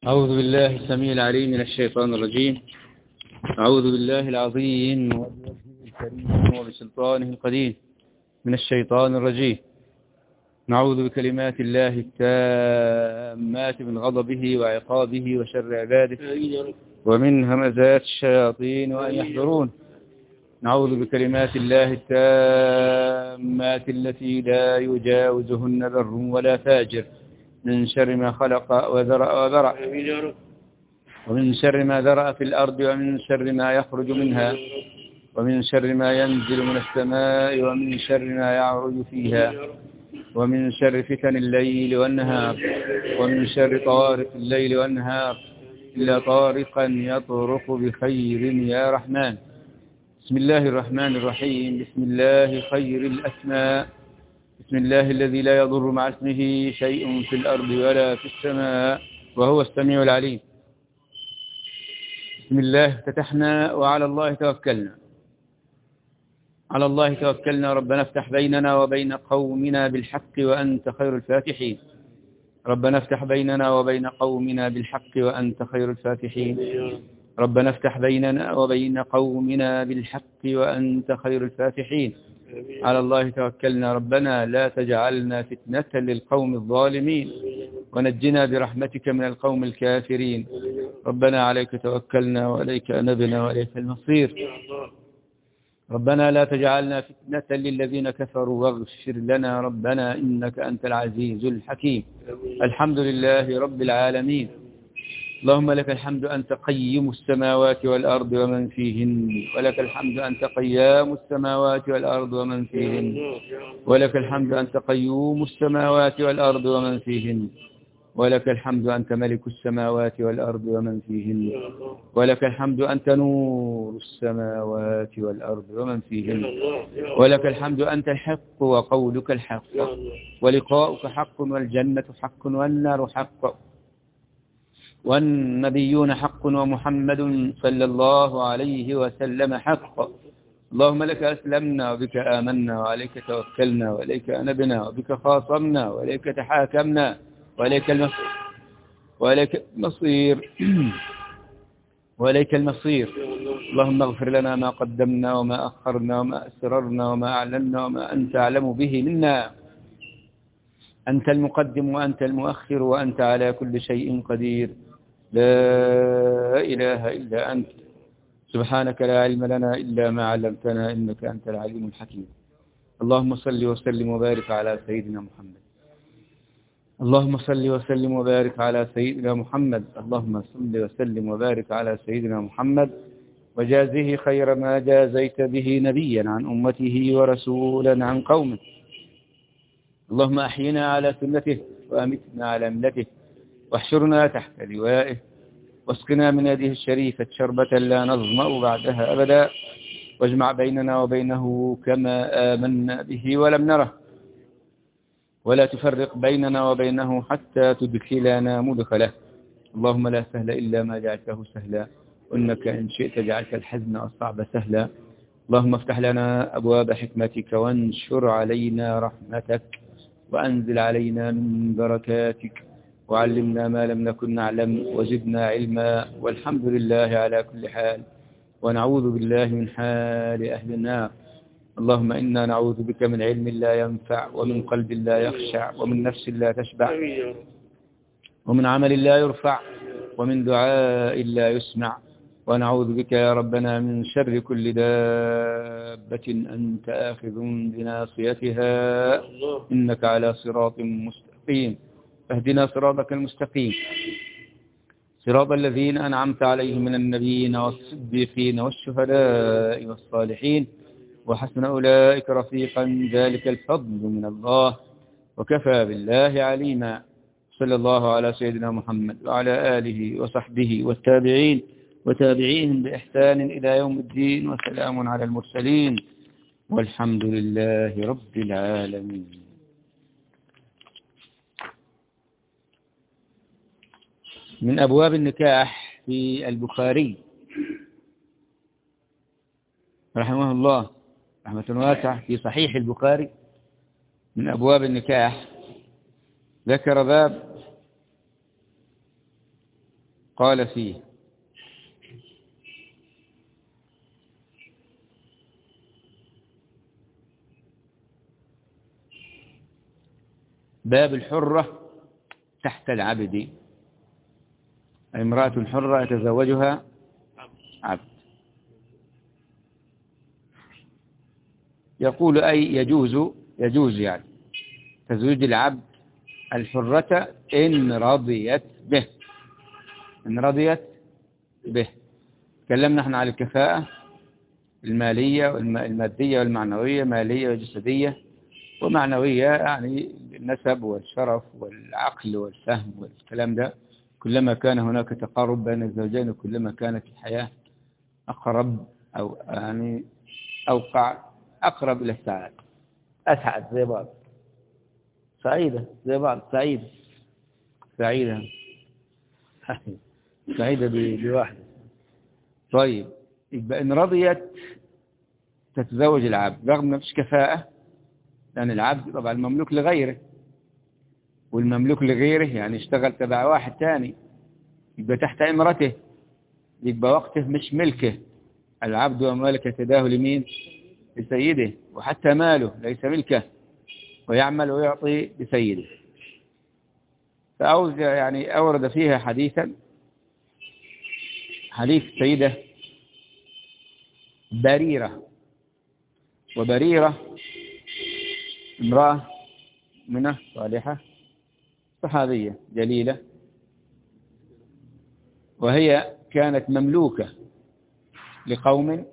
أعوذ بالله السميع العليم من الشيطان الرجيم. أعوذ بالله العظيم وبوجهه الكريم وبسلطانه القديم من الشيطان الرجيم. نعوذ بكلمات الله التامات من غضبه وعقابه وشر عباده ومن همزات الشياطين وأن يحضرون. نعوذ بكلمات الله التامات التي لا يجاوزهن بر ولا فاجر من شر ما خلق وذرأ وبرأ، ومن شر ما ذرأ في الأرض، ومن شر ما يخرج منها، ومن شر ما ينزل من السماء، ومن شر ما يعرج فيها، ومن شر فتن الليل والنهار، ومن شر طوارق الليل والنهار إلا طارقا يطرق بخير يا رحمن. بسم الله الرحمن الرحيم. بسم الله خير الأسماء. بسم الله الذي لا يضر مع اسمه شيء في الأرض ولا في السماء وهو السميع العليم. بسم الله فتحنا وعلى الله توكلنا. على الله توكلنا. ربنا افتح بيننا وبين قومنا بالحق وأنت خير الفاتحين. ربنا افتح بيننا وبين قومنا بالحق وأنت خير الفاتحين. ربنا افتح بيننا وبين قومنا بالحق وأنت خير الفاتحين. على الله توكلنا. ربنا لا تجعلنا فتنة للقوم الظالمين ونجنا برحمتك من القوم الكافرين. ربنا عليك توكلنا وإليك أنبنا وإليك المصير. ربنا لا تجعلنا فتنة للذين كفروا واغفر لنا ربنا إنك أنت العزيز الحكيم. الحمد لله رب العالمين. اللهم لك الحمد أنت قيم السماوات والأرض ومن فيهن، ولك الحمد أنت قيام السماوات والأرض ومن فيهن، ولك الحمد أنت قيوم السماوات والأرض ومن فيهن، ولك الحمد أنت ملك السماوات والأرض ومن فيهن، ولك الحمد أنت نور السماوات والأرض ومن فيهن، ولك الحمد أنت الحق وقولك الحق ولقاؤك حق والجنة حق والنار حق والنبيون حق ومحمد صلى الله عليه وسلم حق. اللهم لك أسلمنا وبك آمنا وعليك توكلنا وإليك أنبنا وبك خاصمنا وإليك تحاكمنا وإليك المصير وإليك المصير. اللهم اغفر لنا ما قدمنا وما أخرنا وما أسررنا وما أعلنا وما أنت أعلم به منا. أنت المقدم وأنت المؤخر وأنت على كل شيء قدير. لا إله إلا أنت سبحانك لا علم لنا إلا ما علمتنا إنك أنت العليم الحكيم. اللهم صل وسلم وبارك على سيدنا محمد. اللهم صل وسلم وبارك على سيدنا محمد. اللهم صل وسلم وبارك على سيدنا محمد وجازه خير ما جازيت به نبيا عن أمته ورسولا عن قومه. اللهم أحينا على سنته وأمتنا على ملته واحشرنا تحت لوائه واسقنا من يده الشريفة شربة لا نظمأ بعدها أبدا واجمع بيننا وبينه كما آمنا به ولم نره ولا تفرق بيننا وبينه حتى تدخلنا مدخله. اللهم لا سهل إلا ما جعلته سهلا وإنك إن شئت جعلت الحزن والصعب سهلا. اللهم افتح لنا أبواب حكمتك وانشر علينا رحمتك وأنزل علينا من بركاتك وعلمنا ما لم نكن نعلم وزدنا علما والحمد لله على كل حال ونعوذ بالله من حال أهل النار. اللهم إنا نعوذ بك من علم لا ينفع ومن قلب لا يخشع ومن نفس لا تشبع ومن عمل لا يرفع ومن دعاء لا يسمع. ونعوذ بك يا ربنا من شر كل دابة أنت آخذ بناصيتها إنك على صراط مستقيم. فاهدنا صراطك المستقيم صراط الذين أنعمت عليهم من النبيين والصديقين والشهداء والصالحين وحسن أولئك رفيقا. ذلك الفضل من الله وكفى بالله عليما. صلى الله على سيدنا محمد وعلى آله وصحبه والتابعين وتابعيهم بإحسان إلى يوم الدين. وسلام على المرسلين والحمد لله رب العالمين. من أبواب النكاح في البخاري رحمه الله رحمة واسعة في صحيح البخاري. من أبواب النكاح ذكر باب قال فيه: باب الحرة تحت العبد، امرأة حرة يتزوجها عبد. يقول أي يجوز يعني تزويج العبد الحرة إن رضيت به. إن رضيت به. تكلمنا احنا على الكفاءة المالية والمادية والمعنوية، مالية وجسدية ومعنوية، يعني النسب والشرف والعقل والفهم والكلام ده. كلما كان هناك تقارب بين الزوجين كلما كانت الحياة أقرب، أو يعني أوقع، أقرب إلى السعادة، أسعد زي بعض، سعيدة زي بعض، سعيدة سعيدة سعيدة بواحدة. طيب، يبقى إن رضيت تتزوج العبد رغم ما فيش كفاءة، لأن العبد طبعا المملوك لغيره، والمملوك لغيره يعني اشتغل تبع واحد تاني، يبقى تحت إمرته، يبقى وقته مش ملكه. العبد ومالك يداه لمين؟ لسيده. وحتى ماله ليس ملكه، ويعمل ويعطي لسيده. يعني أورد فيها حديثا، حديث سيدة بريرة. وبريرة امرأة منه صالحة صحابية جليلة، وهي كانت مملوكة لقوم،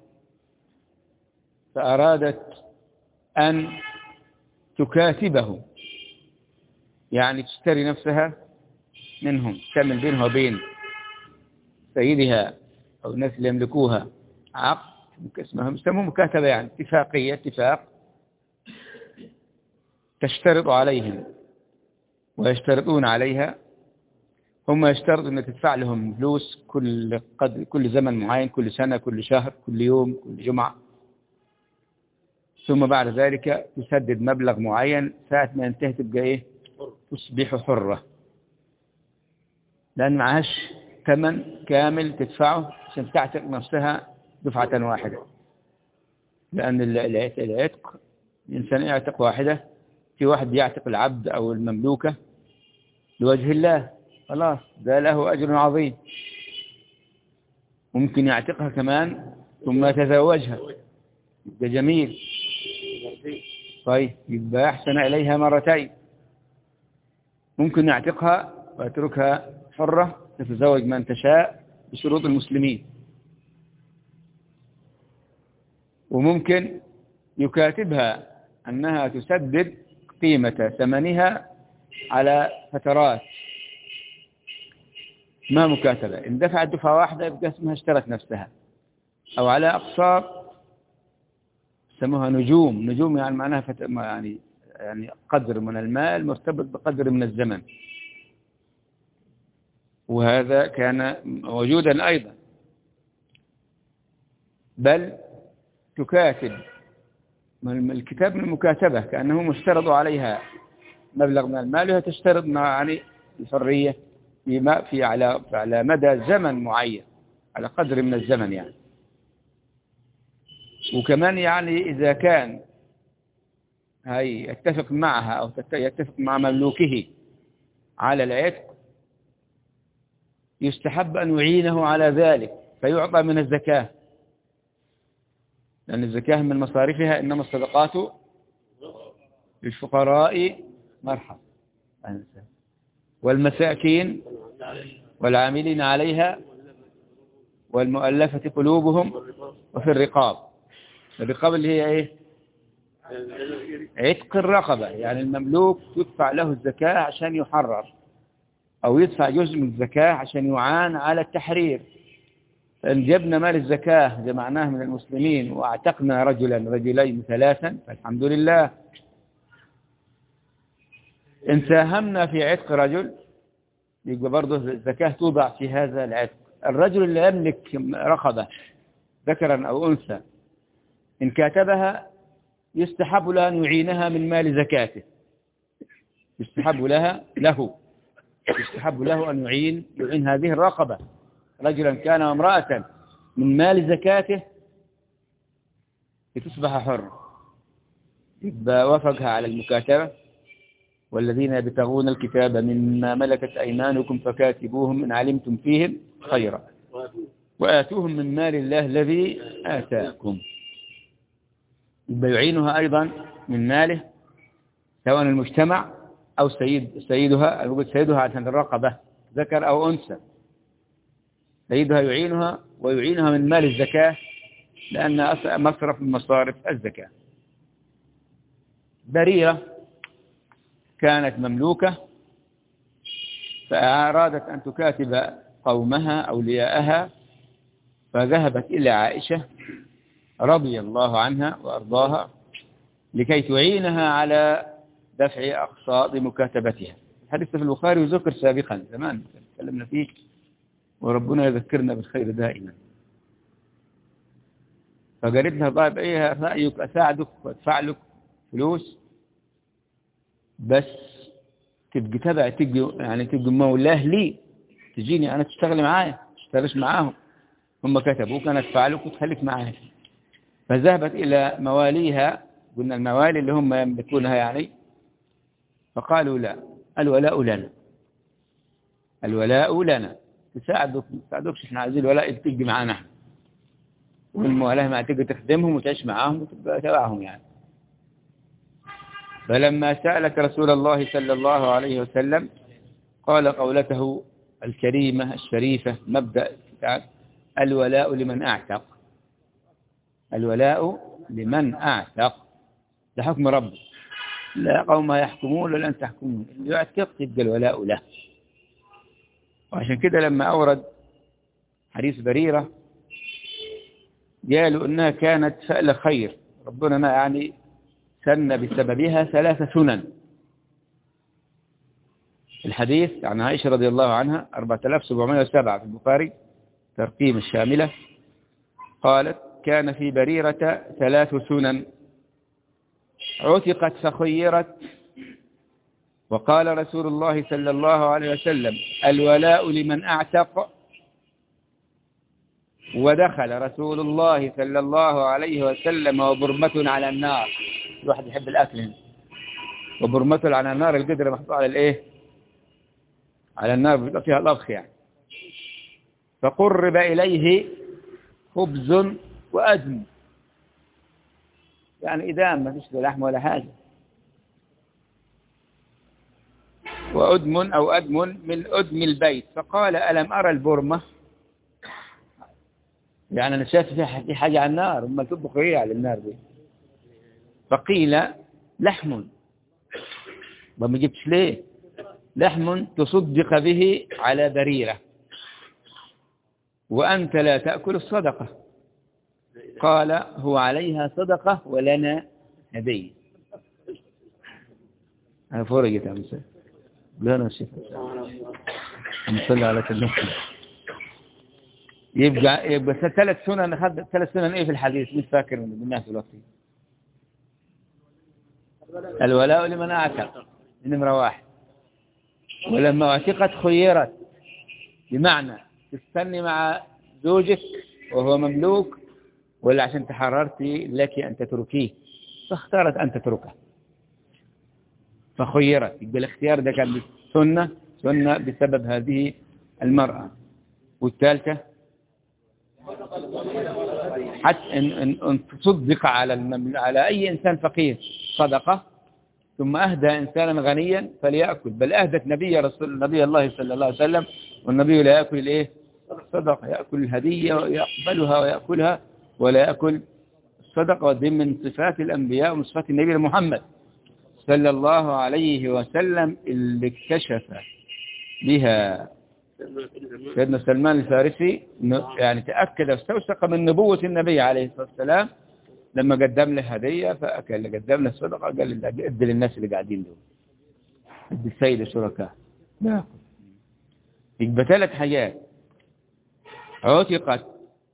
فأرادت أن تكاتبه، يعني تشتري نفسها منهم، تعمل بينها وبين سيدها أو الناس اللي يملكوها عقد يسموه مكاتبة، يعني اتفاقية، اتفاق تشترط عليهم ويشترطون عليها. هم يشترطوا أن تدفع لهم فلوس كل زمن معين، كل سنة، كل شهر، كل يوم، كل جمعة، ثم بعد ذلك تسدد مبلغ معين، ساعة ما ينتهي تبقى إيه؟ تصبح حرة، لأن معهاش ثمن كامل تدفعه عشان تعتق نفسها دفعة واحدة. لأن العتق، الإنسان يعتق واحدة، في واحد يعتق العبد أو المملوكة لوجه الله، خلاص ده له أجر عظيم. ممكن يعتقها كمان ثم يتزوجها، ده جميل. طيب، يبقى أحسن إليها مرتين. ممكن يعتقها ويتركها حرة تتزوج من تشاء بشروط المسلمين. وممكن يكاتبها أنها تسدد قيمة ثمنها على فترات، ما مكاتبة. إن دفعت دفعة واحدة يبقى اسمها اشترت نفسها، أو على أقساط سموها نجوم. نجوم يعني معناها يعني قدر من المال مرتبط بقدر من الزمن. وهذا كان موجودا أيضا. بل تكاتب، الكتاب من المكاتبة كأنه مشترط عليها مبلغ من المال، وهي تشترط يعني الحرية على مدى زمن معين، على قدر من الزمن يعني. وكمان يعني إذا كان يتفق معها أو يتفق مع مملوكه على العتق، يستحب أن يعينه على ذلك فيعطى من الزكاة، لأن الزكاة من مصارفها إنما الصدقات للفقراء مرحب والمساكين والعاملين عليها والمؤلفة قلوبهم وفي الرقاب. الرقاب اللي هي إيه؟ عتق الرقبة، يعني المملوك يدفع له الزكاة عشان يحرر، أو يدفع جزء من الزكاة عشان يعان على التحرير. فإن جبنا مال الزكاة جمعناه من المسلمين واعتقنا رجلا، رجلين، ثلاثا، فالحمد لله. إن ساهمنا في عتق رجل يبقى برضه الزكاة توضع في هذا العتق. الرجل اللي يملك رقبة ذكرا أو أنثى، إن كاتبها يستحب له أن يعينها من مال زكاته، يستحب له يستحب له أن يعين هذه الرقبة، رجلا كان وامرأة، من مال زكاته لتصبح حر، يبقى وافقها على المكاتبة. والذين يبتغون الكتاب مما ملكت أيمانكم فكاتبوهم إن علمتم فيهم خيرا وآتوهم من مال الله الذي آتاكم. يبقى يعينها أيضا من ماله، سواء المجتمع أو سيدها، أو سيدها عشان الرقبة ذكر أو أنثى، سيدها يعينها ويعينها من مال الزكاة، لأنها مصرف من مصارف الزكاة. بريرة كانت مملوكة فأرادت أن تكاتب قومها أولياءها، فذهبت إلى عائشة رضي الله عنها وأرضاها لكي تعينها على دفع أقساط مكاتبتها. الحديث في البخاري وذكر سابقا زمان تكلمنا فيه، وربنا يذكرنا بالخير دائما. فقالت لها طيب ايه رأيك أساعدك وادفع لك فلوس، بس تبقى تبع تبقى مولاه لي، تجيني أنا تشتغلي معايا، تشتغلش معاهم، هم كتبوك أنا أدفع لك وتخليك معايا. فذهبت إلى مواليها، قلنا الموالي اللي هم يملكونها يعني، فقالوا لا، الولاء لنا، الولاء لنا، تساعدوكش، احنا عايزين الولاء تيجي معانا احنا، والموالاه ما تيجي تخدمهم وتعيش معاهم وتبقى تبعهم يعني. فلما سألت رسول الله صلى الله عليه وسلم قال قولته الكريمة الشريفة مبدأ الولاء لمن أعتق، الولاء لمن أعتق، ده حكم ربي، لا قوم يحكمون ولا أن تحكمون، اللي يعتق يبقى الولاء له. وعشان كده لما أورد حديث بريرة قالوا إنها كانت فعل خير، ربنا يعني سن بسببها 3 سنن. الحديث عن عائشة رضي الله عنها 4707 في البخاري ترقيم الشاملة، قالت كان في بريرة 3 سنن: عتقت فخيرت، وقال رسول الله صلى الله عليه وسلم الولاء لمن أعتق، ودخل رسول الله صلى الله عليه وسلم وبرمة على النار. الواحد يحب الأكل هنا، وبرمة على النار، القدر محطوط على الإيه؟ على النار بيبقى فيها الأبخ يعني. فقرب إليه خبز وأدم، يعني إدام ما فيش لحم ولا حاجة، وأدم أو أدم من أدم البيت. فقال ألم أرى البرمة؟ يعني أنا شايف في حاجة على النار، أما تطبخ إيه على النار دي؟ فقيل لحم، ما جبتش ليه؟ لحم تصدق به على بريرة وأنت لا تأكل الصدقة. قال هو عليها صدقة ولنا هدية. أنا فرجت يا مساء لنا الشفاء نصلي على سيدنا. يبقى 3 سنن، أخذ 3 سنن إيه في الحديث؟ مش فاكر من الناس الوقت. الولاء لمن أعتق نمرة 1، ولما اعتقت خيرت، بمعنى تستني مع زوجك وهو مملوك، ولا عشان تحررتي لك أن تتركيه، فاختارت أن تتركه فخيرت. يبقى الاختيار ده كان سنة بسبب هذه المرأة. والثالثة حتى أن تصدق على أي إنسان فقير صدقة، ثم أهدى إنسانا غنيا فليأكل، بل أهدت نبي الله صلى الله عليه وسلم، والنبي لا يأكل الإيه؟ الصدقة، يأكل الهدية ويقبلها ويأكلها ولا يأكل الصدقة. ودي من صفات الأنبياء ومن صفات النبي محمد صلى الله عليه وسلم اللي اكتشف بها سيدنا سلمان الفارسي، يعني تأكد واستوثق من نبوة النبي عليه الصلاة والسلام لما قدم له هدية فأكل، قدم له صدقة قال ادي للناس اللي قاعدين دول، ادي السيد الشركاء. يبقى 3 حاجات: عتقت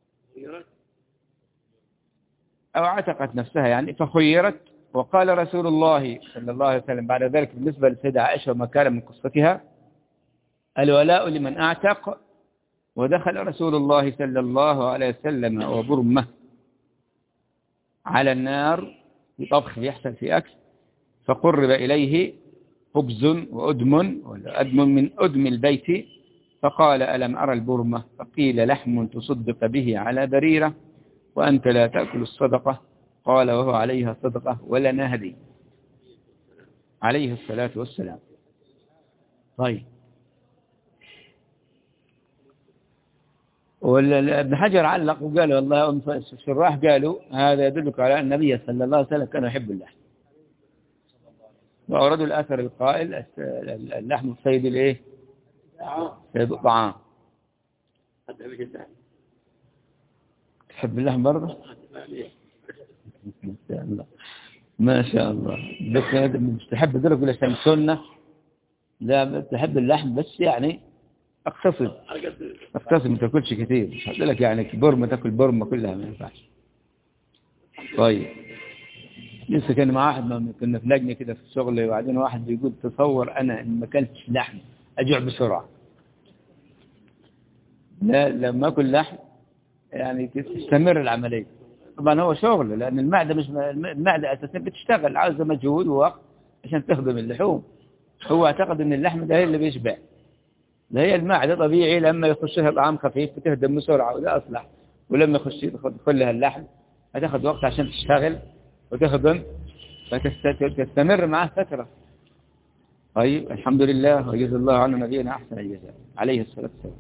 أو عتقت نفسها يعني فخيرت. وقال رسول الله صلى الله عليه وسلم بعد ذلك بالنسبة للسيدة عائشة وما كان من قصتها: الولاء لمن أعتق. ودخل رسول الله صلى الله عليه وسلم وبرمة على النار في طبخ يحصل في أكل، فقرب إليه خبز وأدم ولا أدم من أدم البيت، فقال ألم أرى البرمة؟ فقيل لحم تصدق به على بريرة وأنت لا تأكل الصدقة. قال وهو عليها صدقة ولنا هدي، عليه الصلاة والسلام. طيب، وابن حجر علق وقال والله الشراح قالوا هذا يدلك على أن النبي صلى الله عليه وسلم كان يحب اللحم، وأوردوا الأثر القائل اللحم الصيد الإيه؟ صيد الطعام. تحب اللحم برضه؟ ما شاء الله ما شاء الله. بس مش تحب ذلك ولا سنة؟ لا تحب اللحم بس يعني اقتصد ما تاكلش كثير. مش هقول لك يعني برمة تاكل برمة كلها، ما ينفعش. طيب، لسه كان مع واحد كنا في لجنة كده في الشغل، وبعدين واحد بيقول تصور أنا إن ما أكلتش لحم أجوع بسرعة. لا لما أكل لحم يعني تستمر العملية. طبعا هو شغل، لأن المعدة مش المعدة أساسا بتشتغل، عاوزة مجهود ووقت عشان تخدم اللحوم. هو اعتقد إن اللحم ده هي اللي بيشبع، ده هي المعدة طبيعي لما يخش لها طعام خفيف بتهدم بسرعة وده أصلح، ولما يخش يدخل لها اللحم هتاخد وقت عشان تشتغل وتخدم، فتستمر معه فترة. طيب الحمد لله، وجزا الله عنا نبينا أحسن الجزاء عليه الصلاة والسلام.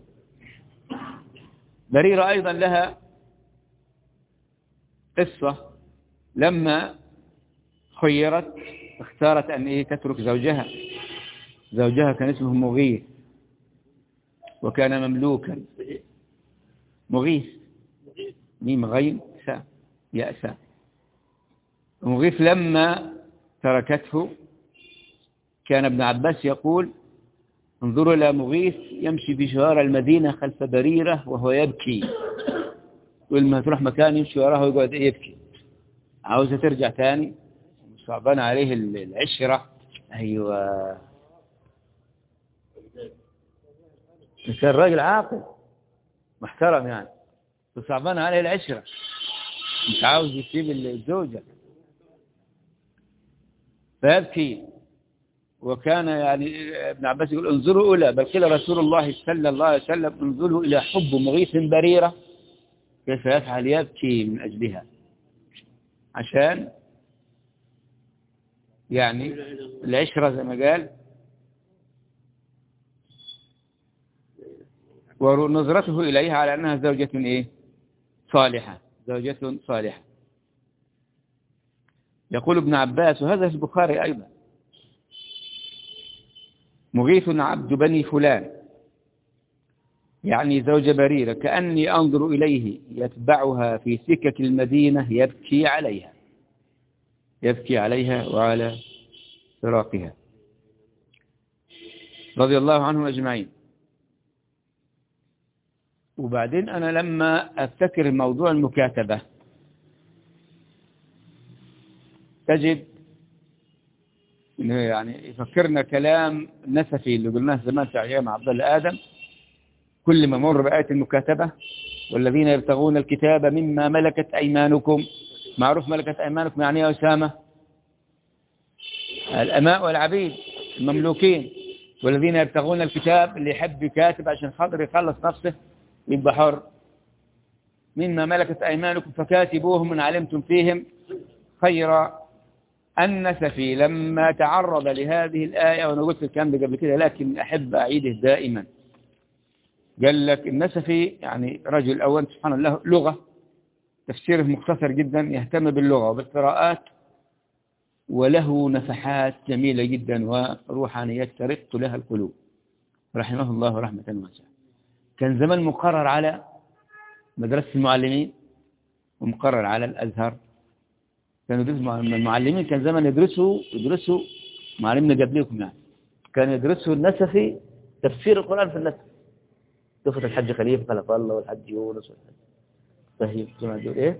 بريرة أيضا لها قصة، لما خيرت اختارت أن تترك زوجها. زوجها كان اسمه مغيث وكان مملوكا. مغيث ميم غين ساء يأسى. مغيث لما تركته كان ابن عباس يقول انظروا إلى مغيث يمشي بشوارع المدينة خلف بريرة وهو يبكي، ولما تروح مكان يمشي وراه ويقعد يبكي، عاوزة ترجع تاني، صعبان عليه العشرة. أيوة، كان راجل عاقل محترم يعني، وصعبان عليه العشرة، مش عاوز يسيب الزوجة فيبكي. وكان يعني ابن عباس يقول انظروا إلى، بل قيل رسول الله صلى الله عليه وسلم انظروا إلى حب مغيث بريرة كيف يفعل، يبكي من أجلها، عشان يعني العشرة زي ما قال. ونظرته إليها على أنها زوجة إيه؟ صالحة، زوجة صالحة. يقول ابن عباس، وهذا في البخاري أيضا، مغيث عبد بني فلان يعني زوج بريرة، كأني أنظر إليه يتبعها في سكك المدينة يبكي عليها، يبكي عليها وعلى فراقها رضي الله عنهم أجمعين. وبعدين أنا لما أفتكر موضوع المكاتبة تجد إنه يعني يفكرنا كلام نسفي اللي قلناه زمان في أيام عبد الله آدم، كل ما مر بآية المكاتبة والذين يبتغون الكتاب مما ملكت أيمانكم. معروف ملكت أيمانكم يعني يا أسامة؟ الأماء والعبيد المملوكين. والذين يبتغون الكتاب اللي يحب يكاتب عشان خاطر يخلص نفسه يبقى حر. مما ملكت أيمانكم فكاتبوهم إن علمتم فيهم خيرا. النسفي لما تعرض لهذه الآية، وأنا قلت الكلام ده قبل كده لكن أحب أعيده دائما، قال لك النسفي يعني رجل أول سبحان الله لغة، تفسيره مختصر جدا، يهتم باللغة وبالقراءات، وله نفحات جميلة جدا وروحانيات ترق لها القلوب رحمه الله رحمة واسعة. كان زمان مقرر على مدرسة المعلمين ومقرر على الأزهر، كانوا يدرسوا المعلمين، كان زمان يدرسوا معلمنا قبليكم يعني، كان يدرسوا النسفي تفسير القرآن في النسف، دفعة الحج خليفة خلف الله والحج يونس والحج طيب كما تقول ايه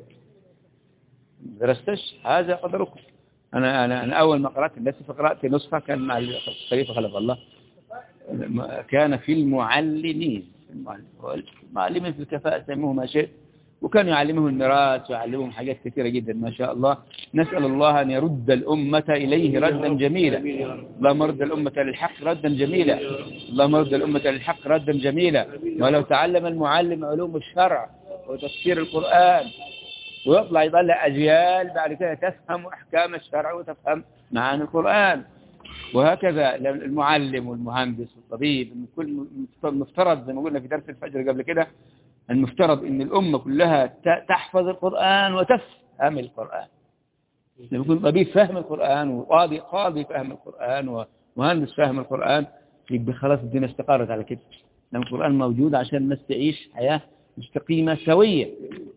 درستش هذا قدركم. أنا أول ما قرأت النسف قرأت نسخة كان مع الخليفة خلف الله كان في المعلمين في الكفاءة سموه ما شئت، وكانوا يعلمهم الميراث ويعلمهم حاجات كثيرة جدا ما شاء الله. نسأل الله أن يرد الأمة إليه ردا جميلا. اللهم رد الأمة للحق ردا جميلا. اللهم رد الأمة للحق ردا جميلا. ولو تعلم المعلم علوم الشرع وتفسير القرآن ويطلع يطلع أجيال بعد كده تفهم أحكام الشرع وتفهم معاني القرآن. وهكذا المعلم والمهندس والطبيب، كل مفترض زي ما قلنا في درس الفجر قبل كده، المفترض ان الأمة كلها تحفظ القرآن وتفهم القرآن. لما يكون طبيب فهم القرآن وقاضي فهم القرآن ومهندس فهم القرآن، يبقى خلاص الدنيا استقرت على كده. لما القرآن موجود عشان الناس تعيش حياة مستقيمة سوية.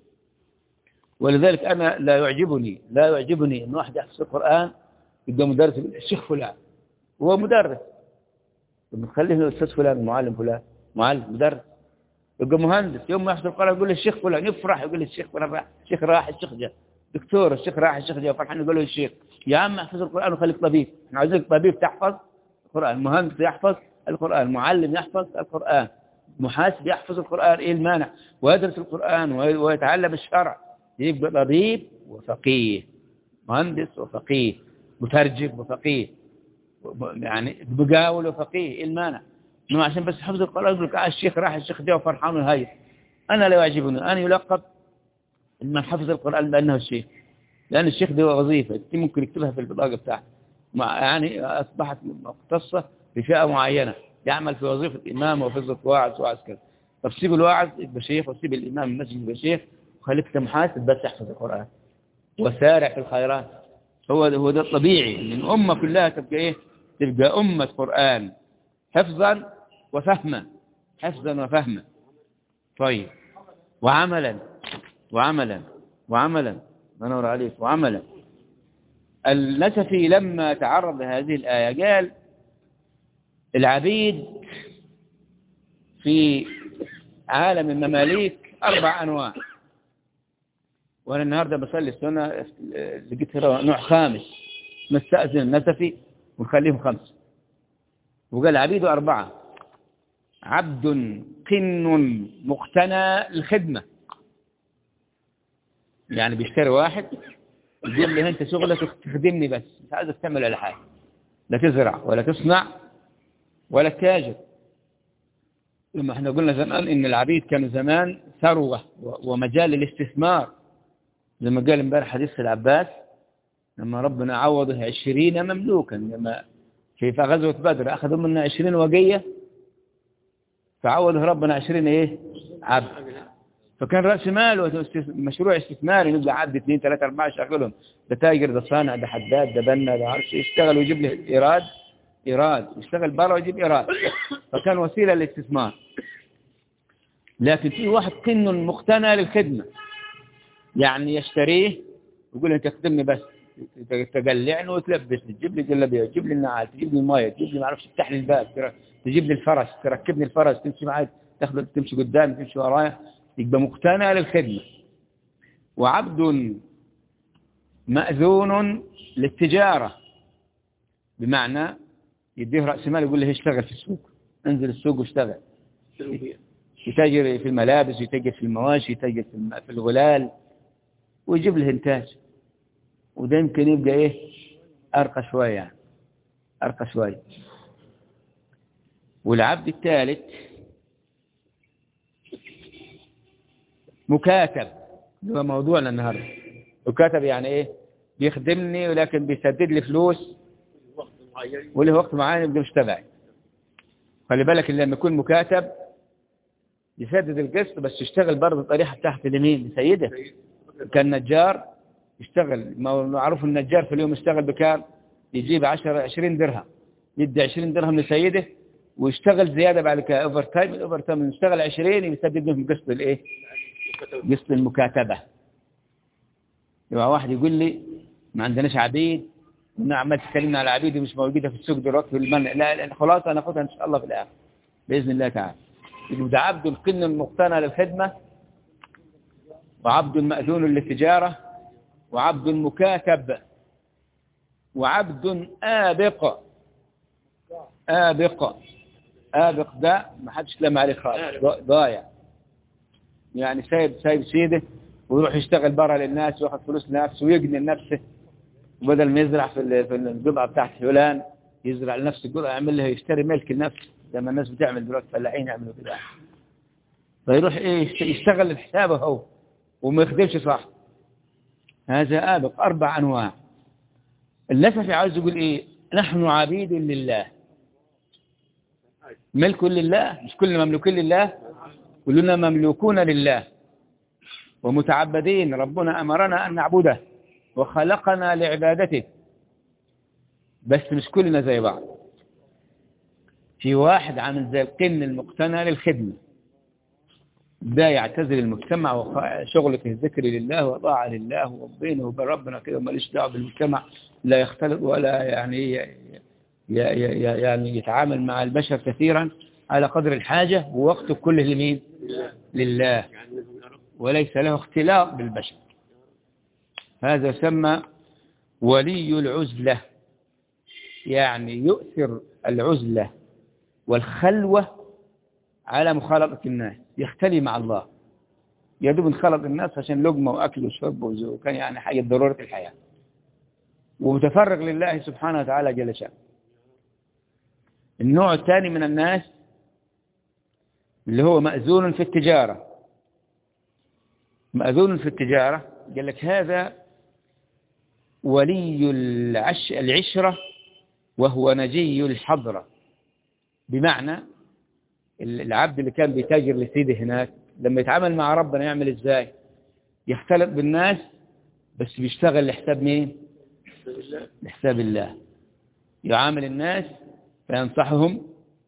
ولذلك أنا لا يعجبني أن واحد يحفظ القرآن يبقى مدرس الشيخ فلان، هو مدرس، بنخليه الأستاذ فلان، المعلم فلان، معلم مدرس. يبقى مهندس يوم ما يحفظ القرآن يقول الشيخ فلان، يفرح يقول الشيخ فلان راح، الشيخ راح، الشيخ جاء، دكتور الشيخ راح، الشيخ جاء، فرحان يقول له الشيخ. يا عم احفظ القرآن وخليك طبيب، احنا عايزينك طبيب تحفظ القرآن، مهندس يحفظ القرآن، معلم يحفظ القرآن، محاسب يحفظ القرآن، ايه المانع؟ ويدرس القرآن ويتعلم الشرع، يبقى طبيب وفقيه، مهندس وفقيه، مترجم وفقيه، يعني بقاول وفقيه، ايه المانع؟ انه عشان بس حفظ القرآن يقول لك الشيخ راح، الشيخ جاء وفرحان وهاي. انا لا يعجبني ان يلقب من حفظ القرآن بأنه الشيخ، لأن الشيخ دي وظيفة ممكن يكتبها في البطاقة بتاعته، يعني أصبحت مختصة بفئة معينة، يعمل في وظيفة إمام وفظة واعظ وعسكري. طب سيب الواعظ يبقى شيخ، وسيب الإمام المسجد يبقى شيخ، وخليك محاسب بس يحفظ القرآن وسارع في الخيرات. هو ده الطبيعي، ان الأمة كلها تبقى إيه؟ تبقى أمة قرآن حفظا وفهما، حفظا وفهما. طيب، وعملا منور عليك، وعملا. النسفي لما تعرض لهذه الآية قال العبيد في عالم المماليك 4 أنواع، وأنا النهاردة بصلي السنة لقيت نوع خامس، نستأذن النسفي ونخليهم 5، وقال عبيده 4: عبد قن مقتنى للخدمة، يعني بيشتري واحد يقول لي انت شغلك تخدمني بس، مش عايزك تعمل ولا حاجه، لا تزرع ولا تصنع ولا تتاجر. لما احنا قلنا زمان ان العبيد كانوا زمان ثروه ومجال للاستثمار، زي ما قال امبارح حديث العباس لما ربنا عوضه 20 مملوكا، لما في غزوه بدر اخذوا منا 20 وقيه، فعوضه ربنا 20 ايه؟ عبد. فكان رأس مال مشروع استثماري، نبقى عبد 2 3 4 شغلهم، ده تاجر، ده صانع، ده حداد، ده بنا، ده عرش، يشتغل ويجيب له إيراد، يشتغل برا ويجيب إيراد، فكان وسيلة للاستثمار. لكن في واحد قن مقتنى للخدمة، يعني يشتريه ويقول انت تخدمني بس، تقلعني وتلبسني، تجيب لي جلابيه، تجيب لي النعال، تجيب لي المايه، تجيب لي ما اعرفش تفتح لي الباب، تجيب لي الفرس، تركبني الفرس، تمشي معي، تمشي قدامي، تمشي ورايا، يبقى مقتنع للخدمة. وعبد مأذون للتجارة، بمعنى يديه رأس مال يقول له اشتغل في السوق، انزل السوق واشتغل، يتاجر في الملابس، يتاجر في المواشي، يتاجر في الغلال، ويجيب له انتاج. وده يمكن يبقى ايه؟ ارقى شوية، يعني ارقى شوية. والعبد الثالث مكاتب، هو موضوعنا النهارده. مكاتب يعني ايه؟ بيخدمني ولكن بيسدد لي فلوس وله وقت معين يبقى مش تبعي. خلي بالك لما يكون مكاتب يسدد القسط بس يشتغل برضه الطريقه تحت اليمين لسيده. كان نجار يشتغل، معروف النجار في اليوم يشتغل بكام؟ يجيب 20 درهم، يدي 20 درهم لسيده ويشتغل زياده بعد كده اوفر تايم. الاوفر تايم يشتغل 20 يسدد لهم قسط الايه؟ قسط المكاتبه. يبقى واحد يقول لي ما عندناش عبيد، ونعمل تكلمنا على عبيد مش موجوده في السوق دلوقتي في المنع، لا خلاص انا اخذها ان شاء الله في الاخر باذن الله تعالى. يبقى عبد قن مقتنى للخدمه، وعبد مأذون للتجاره، وعبد مكاتب، وعبد آبق. آبق ده ما حدش لم عليه خالص، ضايع. يعني سايب سيده ويروح يشتغل برا للناس وياخذ فلوس لنفسه ويجني لنفسه، وبدل ما يزرع في القطعة بتاعت فلان يزرع لنفسه القطعة، يعمل لها يشتري ملك لنفسه زي ما الناس بتعمل دلوقتي، فلاحين يعملوا كده. فيروح يشتغل لحسابه هو وما يخدمش صح. هذا آبق. 4 أنواع. النسفي عاوز يقول إيه؟ نحن عبيد لله، ملك لله، مش كلنا مملوكين لله، كلنا مملوكون لله ومتعبدين. ربنا أمرنا أن نعبده وخلقنا لعبادته، بس مش كلنا زي بعض. في واحد عامل زي القن المقتنع للخدمة، ده يعتزل المجتمع وشغله في الذكر لله وطاعة لله وبينه وبين ربنا كده، ماليش دعوه بالمجتمع، لا يختلط ولا يعني يتعامل مع البشر كثيرا على قدر الحاجة، ووقته كله لمين؟ لله، وليس له اختلاط بالبشر. هذا يسمى ولي العزلة، يعني يؤثر العزلة والخلوة على مخالطة الناس، يختلي مع الله، يدوب انخلط الناس عشان لقمة وأكل وشرب وكان يعني حاجة ضرورة الحياة، ومتفرغ لله سبحانه وتعالى جل شأنه. النوع الثاني من الناس اللي هو مأذون في التجارة. مأذون في التجارة قال لك هذا ولي العشرة وهو نجي الحضرة، بمعنى العبد اللي كان بيتاجر لسيده هناك لما يتعامل مع ربنا يعمل ازاي؟ يختلط بالناس بس بيشتغل لحساب مين؟ لحساب الله. يعامل الناس فينصحهم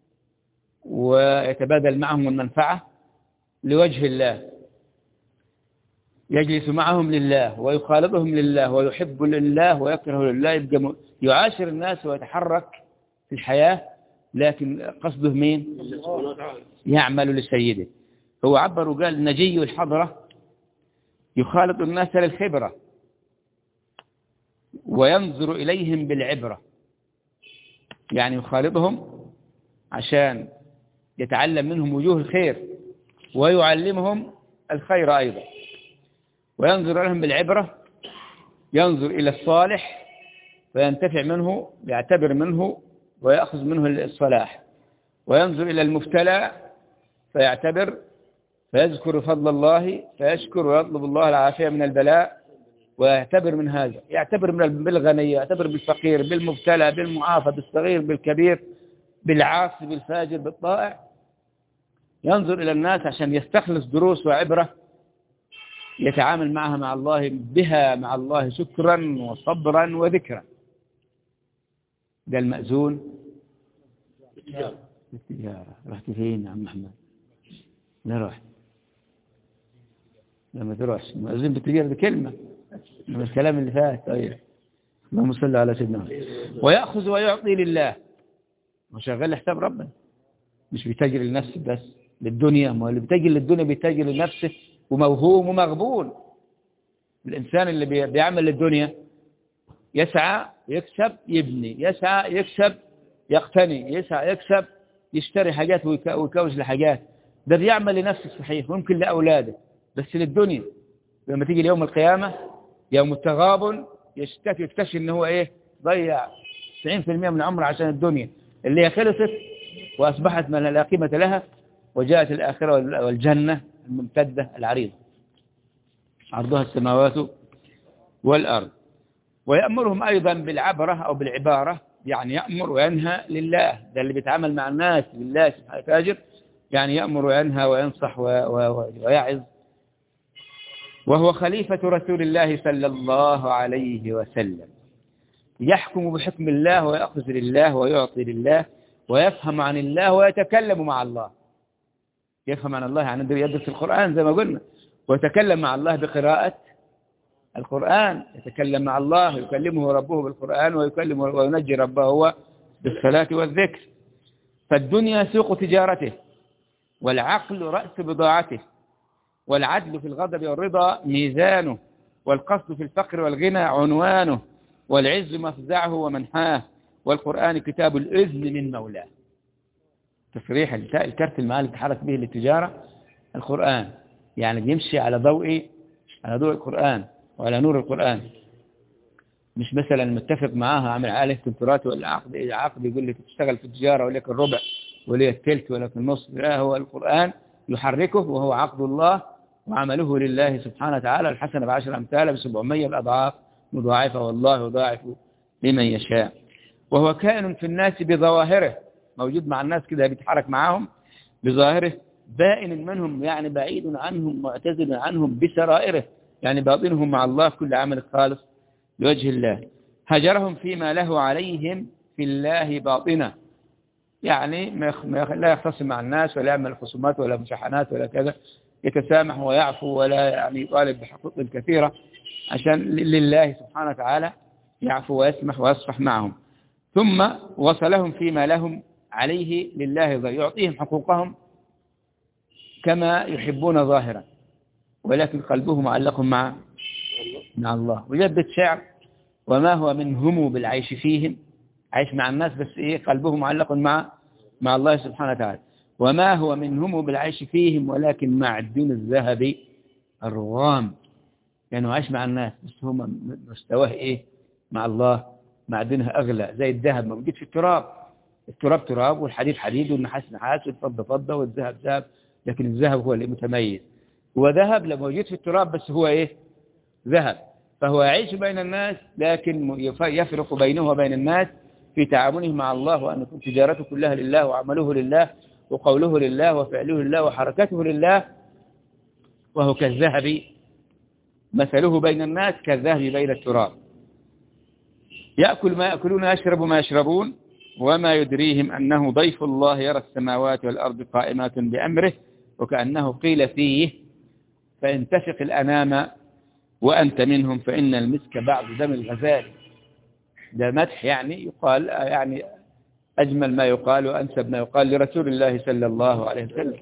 ويتبادل معهم المنفعة لوجه الله، يجلس معهم لله ويخالطهم لله ويحب لله ويكره لله، يبقى يعاشر الناس ويتحرك في الحياة، لكن قصده مين؟ يعمل لسيده. هو عبر وقال نجي الحضرة يخالط الناس للخبرة وينظر إليهم بالعبرة، يعني يخالطهم عشان يتعلم منهم وجوه الخير ويعلمهم الخير أيضا، وينظر لهم بالعبرة، ينظر إلى الصالح فينتفع منه، يعتبر منه ويأخذ منه الصلاح، وينظر إلى المبتلى فيعتبر فيذكر فضل الله فيشكر ويطلب الله العافية من البلاء ويعتبر من هذا، يعتبر بالغني، يعتبر بالفقير، بالمبتلى، بالمعافى، بالصغير، بالكبير، بالعاصي، بالفاجر، بالطائع. ينظر إلى الناس عشان يستخلص دروس وعبرة يتعامل معها مع الله بها مع الله شكرا وصبرا وذكرا. ده المأذون بالتجارة. رحت فين يا عم محمد؟ لا رحت لما تروحش. المأذون بالتجارة دي كلمة من الكلام اللي فات. طيب اللهم صل على سيدنا. ويأخذ ويعطي لله، وشغال لحساب ربنا، مش بيتاجر لنفسه بس للدنيا. ما اللي بيتاجر للدنيا بيتاجر لنفسه وموهوم ومغبون. الإنسان اللي بيعمل للدنيا يسعى يكسب يبني، يسعى يكسب يقتني، يسعى يكسب يشتري حاجات ويكوز لحاجات. ده بيعمل لنفسه صحيح ممكن لأولاده، بس للدنيا لما تيجي اليوم القيامة يوم التغابن يكتشف ان هو ايه؟ ضيع 90% من عمره عشان الدنيا اللي هي خلصت واصبحت ما لا قيمة لها، وجاءت الآخرة والجنة الممتدة العريضة عرضها السماوات والأرض. ويأمرهم أيضا بالعبرة أو بالعبارة، يعني يأمر وينهى لله. ده اللي بيتعامل مع الناس لله سبحانه وتعالى، يعني يأمر وينهى وينصح ويعظ. وهو خليفة رسول الله صلى الله عليه وسلم، يحكم بحكم الله ويأخذ لله ويعطي لله ويفهم عن الله ويتكلم مع الله. يفهم عن الله يعني يدرس القرآن زي ما قلنا، ويتكلم مع الله بقراءة القرآن، يتكلم مع الله يكلمه ربه بالقرآن ويكلمه وينجي ربه هو بالصلاة والذكر. فالدنيا سوق تجارته، والعقل رأس بضاعته، والعدل في الغضب والرضا ميزانه، والقصد في الفقر والغنى عنوانه، والعز مفزعه ومنحاه، والقرآن كتاب الإذن من مولاه. تصريح الكارت المعالي اللي تحرك به للتجارة القرآن، يعني بيمشي على ضوء القرآن وعلى نور القرآن، مش مثلا متفق معاها عامل عليه كنترات ولا عقد يقول لك تشتغل في التجارة ولك الربع ولك الثلث ولك النص. لا، هو القرآن يحركه، وهو عقد الله وعمله لله سبحانه وتعالى. الحسنة ب10 أمثالها ب700 بأضعاف مضاعفة، والله يضاعف لمن يشاء. وهو كائن في الناس بظواهره، موجود مع الناس كده بيتحرك معهم بظاهره، بائن منهم يعني بعيد عنهم معتزل عنهم بسرائره، يعني باطنهم مع الله كل عمل خالص لوجه الله. هجرهم فيما له عليهم في الله باطنا، يعني لا يختصم مع الناس ولا يعمل خصومات ولا مشاحنات ولا كذا، يتسامح ويعفو ولا يعني يطالب بحقوق كثيرة عشان لله سبحانه وتعالى يعفو ويسمح ويصفح معهم. ثم وصلهم فيما لهم عليه لله، يعطيهم حقوقهم كما يحبون ظاهرا، ولكن قلبه معلق مع الله. وجدد شعر: وما هو منهم بالعيش فيهم، عيش مع الناس بس قلبه معلق مع الله سبحانه وتعالى. وما هو منهم بالعيش فيهم ولكن معدن الذهب الروام، يعني عايش مع الناس بس هم مستواه مع الله، معدنها أغلى زي الذهب، موجود في التراب تراب والحديد حديد والنحاس نحاس والفضة فضة والذهب ذهب، لكن الذهب هو اللي متميز. هو ذهب لما موجود في التراب بس هو ذهب. فهو يعيش بين الناس لكن يفرق بينه وبين الناس في تعامله مع الله، وأن تكون تجارته كلها لله وعمله لله وقوله لله وفعله لله وحركته لله. وهو كالذهب مثله بين الناس كالذهب بين التراب، يأكل ما يأكلون ويشرب ما يشربون، وما يدريهم أنه ضيف الله يرى السماوات والأرض قائمات بأمره، وكأنه قيل فيه: فإن تفق الأنام وأنت منهم فإن المسك بعد دم الغزال. ده مدح، يعني يقال يعني أجمل ما يقال وأنسب ما يقال لرسول الله صلى الله عليه وسلم.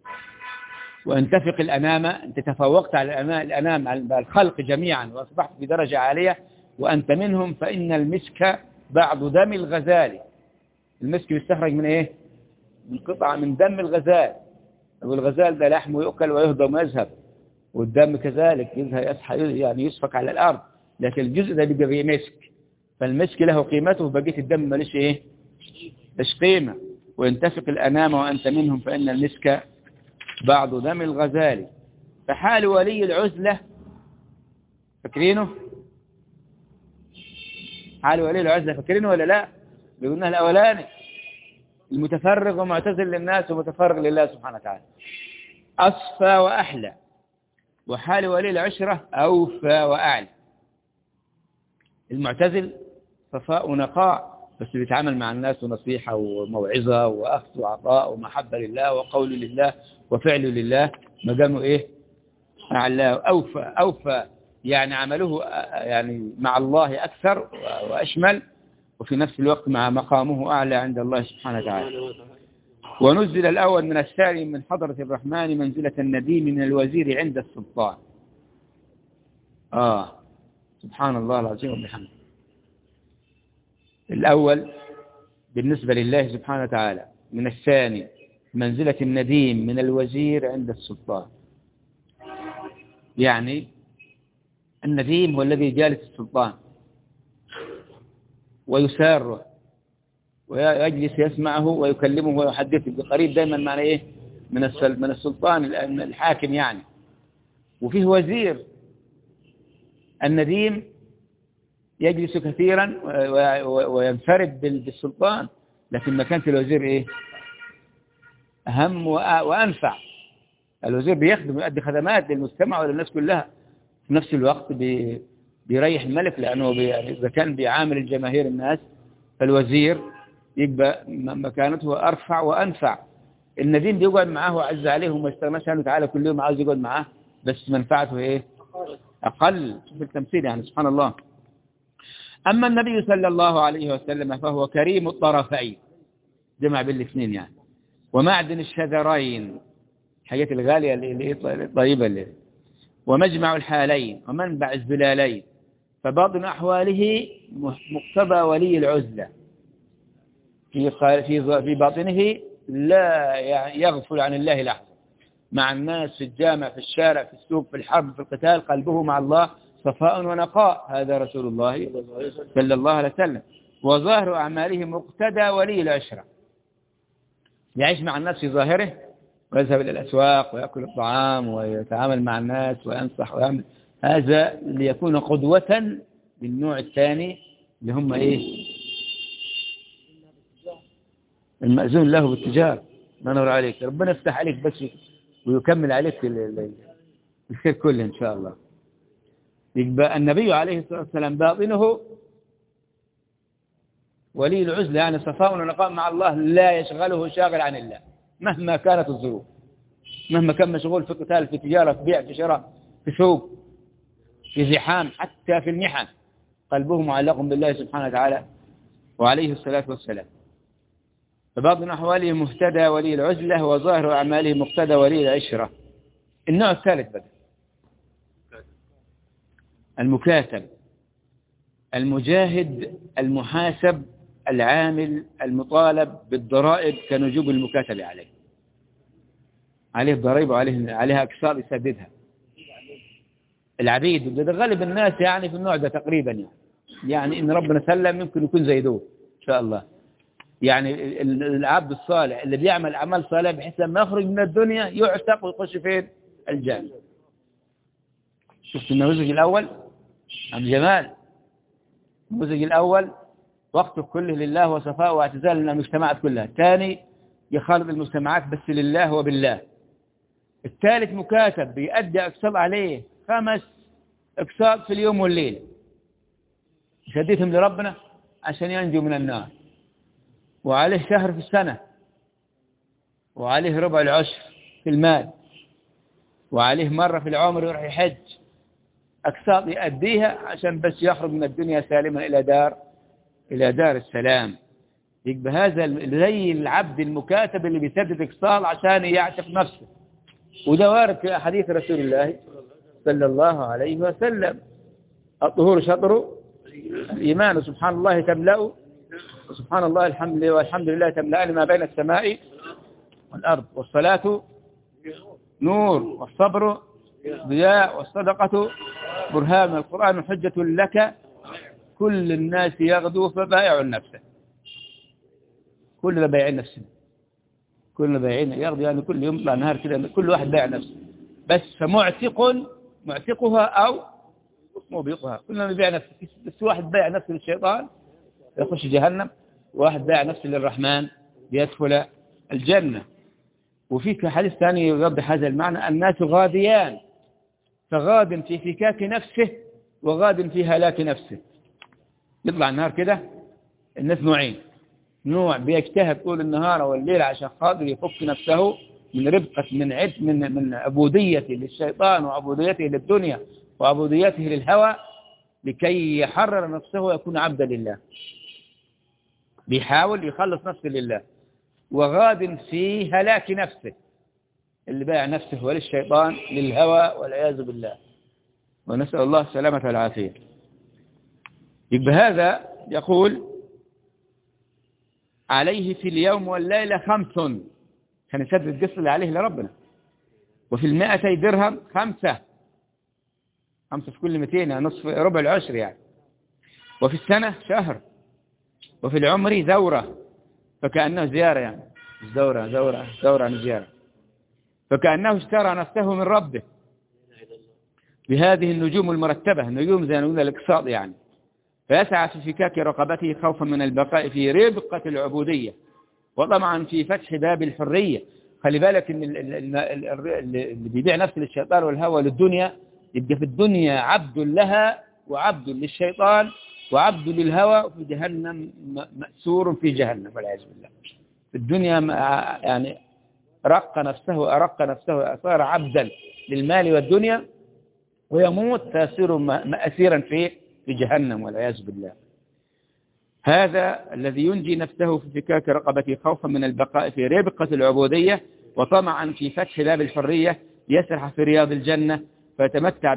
وأن تفق الأنام، أنت تفوقت على الأنام على الخلق جميعا وأصبحت بدرجة عالية، وأنت منهم فإن المسك بعض دم الغزال. المسك يستخرج من من قطعة من دم الغزال، والغزال ده لحمه يؤكل ويهضم ويذهب، والدم كذلك يعني يسفك على الأرض، لكن الجزء ده بيبقى فيه مسك، فالمسك له قيمته وبقية الدم ماليش مش قيمة. وإن تفق الأنام وأنت منهم فإن المسك بعض دم الغزال. فحال ولي العزلة، فاكرينه؟ حال ولي العزلة فاكرينه ولا لا؟ بيقولنا الأولاني المتفرغ ومعتزل للناس ومتفرغ لله سبحانه وتعالى، أصفى وأحلى. وحال ولي العشرة أوفى وأعلى. المعتزل صفاء ونقاء بس بيتعامل مع الناس ونصيحة وموعظة وأخذ وعطاء ومحبة لله وقول لله وفعل لله، مقامه أعلى. أوفى يعني عمله يعني مع الله أكثر وأشمل، وفي نفس الوقت مع مقامه أعلى عند الله سبحانه وتعالى. ونزل الأول من الثاني من حضرة الرحمن منزلة النديم من الوزير عند السلطان. سبحان الله العظيم وبحمده. الأول بالنسبة لله سبحانه وتعالى، من الثاني منزلة النديم من الوزير عند السلطان. يعني النديم هو الذي جالس السلطان ويساره ويجلس يسمعه ويكلمه ويحدثه بقريب دائما معنى من السلطان الحاكم يعني. وفيه وزير. النديم يجلس كثيرا وينفرد بالسلطان، لكن مكانة الوزير أهم وأنفع. الوزير بيخدم ويؤدي خدمات للمجتمع وللناس كلها، في نفس الوقت بيريح الملك، لأنه إذا كان بيعامل الجماهير الناس فالوزير يبقى مكانته أرفع وأنفع. النديم بيقعد معاه وعز عليه وما يستغناش عنه تعالى، كل يوم عاوز يقعد معاه بس منفعته أقل. شوف التمثيل يعني سبحان الله. أما النبي صلى الله عليه وسلم فهو كريم الطرفين، جمع بالاثنين يعني، ومعدن الشذرين، الحاجات الغالية الطيبة ومجمع الحالين ومنبع الزلالين. فباطن أحواله مقتضى ولي العزلة، في باطنه لا يغفل عن الله لحظة، مع الناس في الجامع في الشارع في السوق في الحرب في القتال، قلبه مع الله صفاء ونقاء. هذا رسول الله صلى الله عليه وسلم. وظاهر أعماله مقتدى ولي العشرة، يعيش مع الناس في ظاهره، ويذهب إلى الأسواق ويأكل الطعام ويتعامل مع الناس وينصح ويعمل، هذا ليكون قدوة للنوع الثاني اللي هم المأذون له بالتجارة. ما نور عليك، ربنا يفتح عليك بس ويكمل عليك الخير كله إن شاء الله. يبقى النبي عليه الصلاة والسلام باطنه ولي العزلة، يعني صفاء ونقاء مع الله، لا يشغله شاغل عن الله مهما كانت الظروف، مهما كان مشغول في قتال في تجارة في بيع في شراء في سوق في زحام، حتى في المحن قلبه معلق بالله سبحانه وتعالى وعليه الصلاة والسلام. فباطن أحواله مهتدى ولي العزلة، وظاهر أعماله مقتدى ولي العشرة. النوع الثالث بدأ المكاتب، المجاهد المحاسب العامل المطالب بالضرائب كنجوب المكاتب عليه ضرائب وعليها أقساط يسددها. العبيد ده غالب الناس يعني في النوع ده تقريبا، يعني إن ربنا سلم يمكن يكون زي دول إن شاء الله. يعني العبد الصالح اللي بيعمل أعمال صالح بحيث لما يخرج من الدنيا يعتق ويخش فين؟ الجنة. شفت النموذج الأول أم جمال؟ النموذج الأول وقته كله لله وصفاء واعتزال من المجتمعات كلها. الثاني يخالط المجتمعات بس لله وبالله. الثالث مكاتب بيؤدي أقساط عليه 5 أقساط في اليوم والليل يسددهم لربنا عشان ينجو من النار، وعليه شهر في السنة، وعليه ربع العشر في المال، وعليه مرة في العمر يروح يحج، أقساط يؤديها عشان بس يخرج من الدنيا سالما إلى دار السلام. يبقى هذا زي العبد المكاتب اللي بيسدد أقساط عشان يعتق نفسه. وده وارد في حديث رسول الله صلى الله عليه وسلم: الطهور شطر الإيمان، سبحان الله تملأ، وسبحان الله والحمد لله تملأان ما بين السماء والأرض، والصلاة نور، والصبر ضياء، والصدقة برهان، القرآن حجة لك، كل الناس يغدو فبائع نفسه. كلنا بايعين نفسنا، كلنا بايعين يغدو، يعني كل يوم يطلع نهار كده كل واحد بايع نفسه، بس معتقها أو موبقها، كلنا بيبيع نفسه. بس واحد بايع نفسه للشيطان يخش جهنم، وواحد بايع نفسه للرحمن يدخل الجنة. وفي حديث ثاني يوضح هذا المعنى: الناس غاديان، فغاد في فكاك نفسه وغاد في هلاك نفسه. يطلع النهار كده الناس نوعين: نوع بيجتهد طول النهار والليل عشان خاطر يفك نفسه من ربقة من عبوديته للشيطان وعبوديته للدنيا وعبوديته للهوى، لكي يحرر نفسه ويكون عبدا لله، بيحاول يخلص نفسه لله. وغاد في هلاك نفسه، اللي باع نفسه وللشيطان للهوى والعياذ بالله، ونسأل الله السلامة والعافية. يبقى هذا يقول: عليه في اليوم والليلة 5، كان يسدد القسط اللي عليه لربنا. وفي 200 درهم 5 في كل 200 يعني نصف ربع العشر يعني. وفي السنة شهر، وفي العمر زورة، فكأنه زيارة يعني زورة عن زيارة، فكأنه اشترى نفسه من ربه بهذه النجوم المرتبة، النجوم زي نقول الاقتصاد يعني. فيسعى في فكاك رقبته خوفا من البقاء في ربقة العبودية، وطمعا في فتح باب الحرية. خلي بالك ان اللي بيبيع نفسه للشيطان والهوى للدنيا يبقى في الدنيا عبد لها وعبد للشيطان وعبد للهوى، في جهنم مأسور في جهنم والعياذ بالله. في الدنيا يعني أرق نفسه صار عبدا للمال والدنيا، ويموت فيصير مأسيرا في جهنم والعياذ بالله. هذا الذي ينجي نفسه في فكاك رقبته خوفا من البقاء في ربقة العبودية وطمعا في فتح باب الحرية، يسرح في رياض الجنة فيتمتع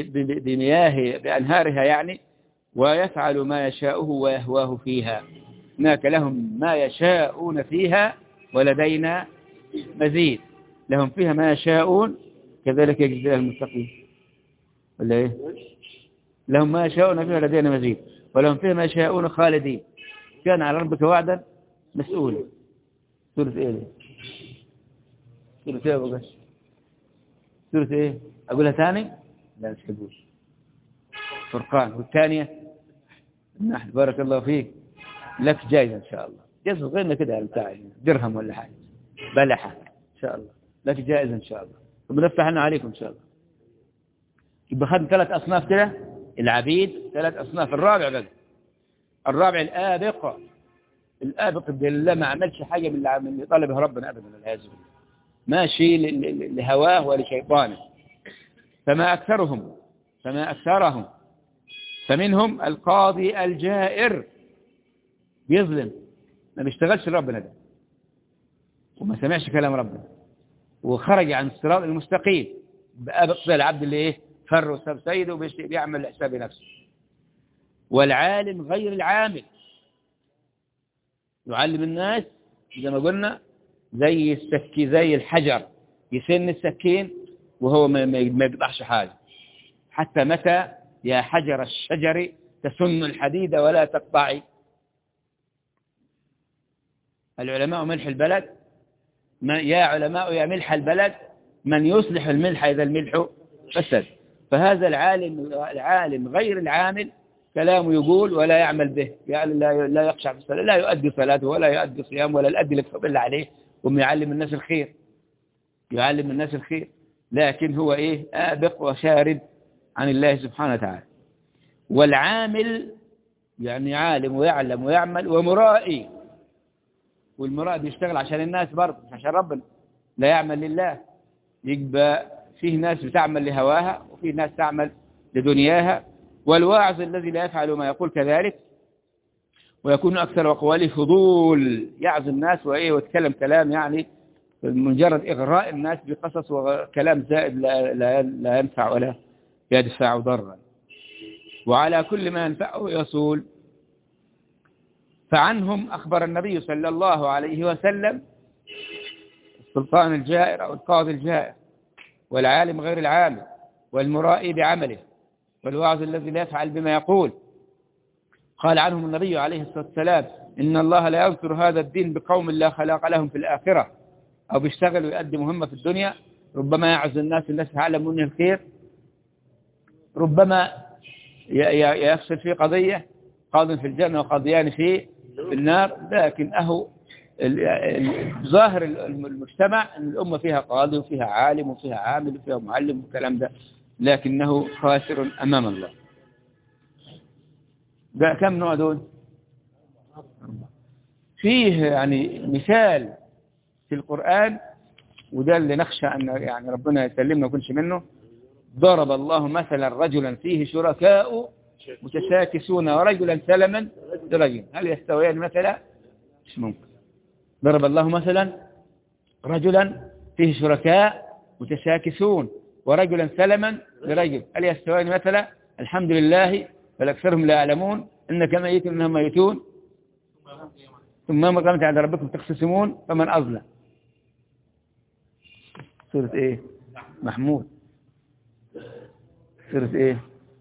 بأنهارها يعني، ويفعل ما يشاءه ويهواه فيها. هناك لهم ما يشاءون فيها ولدينا مزيد. لهم فيها ما يشاءون كذلك يجزي المتقين، ولا إيه؟ لهم ما يشاءون فيها ولدينا مزيد ولهم فيها ما يشاءون خالدين، كان على ربك وعدا مسؤولا. سورة إيه؟ سورة إيه أبو قش؟ سورة إيه؟ أقولها ثاني؟ لا مش هقول. فرقان. والثانية النحل. بارك الله فيك، لك جايزة إن شاء الله، جايزة غيرنا كده بتاع درهم ولا حاجة، بلحة إن شاء الله، لك جائزة إن شاء الله، وبنفتح لنا عليكم إن شاء الله. يبقى خدنا 3 أصناف كده، العبيد 3 أصناف. الرابع بقى، الرابع الآبق. الآبق بالله ما عملش حاجة من اللي طلبه ربنا أبدا، والعياذ بالله، ماشي لهواه ولشيطانه. فما أكثرهم. فمنهم القاضي الجائر، بيظلم، ما بيشتغلش ربنا ده، وما سمعش كلام ربنا، وخرج عن الصراط المستقيم. بقى زي العبد اللي ايه فر وساب سيده وبيعمل حساب نفسه. والعالم غير العامل، يعلم الناس زي ما قلنا، زي السكين، زي الحجر، يسن السكين وهو ما يقطعش حاجه. حتى متى يا حجر الشجر تسن الحديد ولا تقطعي؟ العلماء ملح البلد، يا علماء يا ملح البلد، من يصلح الملح إذا الملح فسد. فهذا العالم غير العامل كلامه يقول ولا يعمل به، يعني لا يخشع في الصلاة، لا يؤدي صلاته ولا يؤدي صيام ولا الأدي اللي تفضل عليه، يعلم الناس الخير، يعلم الناس الخير، لكن هو إيه آبق وشارد عن الله سبحانه وتعالى. والعامل يعني عالم ويعلم ويعمل، ومرائي، والمرائي بيشتغل عشان الناس برضه مش عشان ربنا، لا يعمل لله. يبقى فيه ناس بتعمل لهواها وفيه ناس تعمل لدنياها. والواعظ الذي لا يفعل ما يقول كذلك، ويكون أكثر أقواله فضول، يعظ الناس وإيه ويتكلم كلام يعني مجرد إغراء الناس بقصص وكلام زائد لا ينفع ولا يدفع ضرا، وعلى كل ما ينفعه يصول. فعنهم أخبر النبي صلى الله عليه وسلم: السلطان الجائر أو القاضي الجائر، والعالم غير العامل، والمرائي بعمله، والواعظ الذي لا يفعل بما يقول. قال عنهم النبي عليه الصلاة والسلام: إن الله لا ينصر هذا الدين بقوم لا خلاق لهم في الآخرة. أو بيشتغل ويؤدي مهمة في الدنيا، ربما يعز الناس يعلم منه الخير، ربما يفصل في قضية، قاض في الجنة وقاضيان في النار، لكن ظاهر المجتمع أن الأمة فيها قاضي وفيها عالم وفيها عامل وفيها معلم والكلام ده، لكنه خاسر أمام الله. ده كم نوع دول؟ فيه يعني مثال في القرآن، وده اللي نخشى أن يعني ربنا يسلمنا وكنش منه. ضرب الله مثلا رجلا فيه شركاء متشاكسون ورجلا سلما لرجل، هل يستويان مثلا؟ مش ممكن. ضرب الله مثلا رجلا فيه شركاء متشاكسون ورجلا سلما لرجل، هل يستويان مثلا؟ الحمد لله بل أكثرهم لا يعلمون إنك ميت إنهم ميتون ثم يوم القيامة عند ربكم تختصمون فمن أظلم. سورة إيه؟ محمود. سورة إيه؟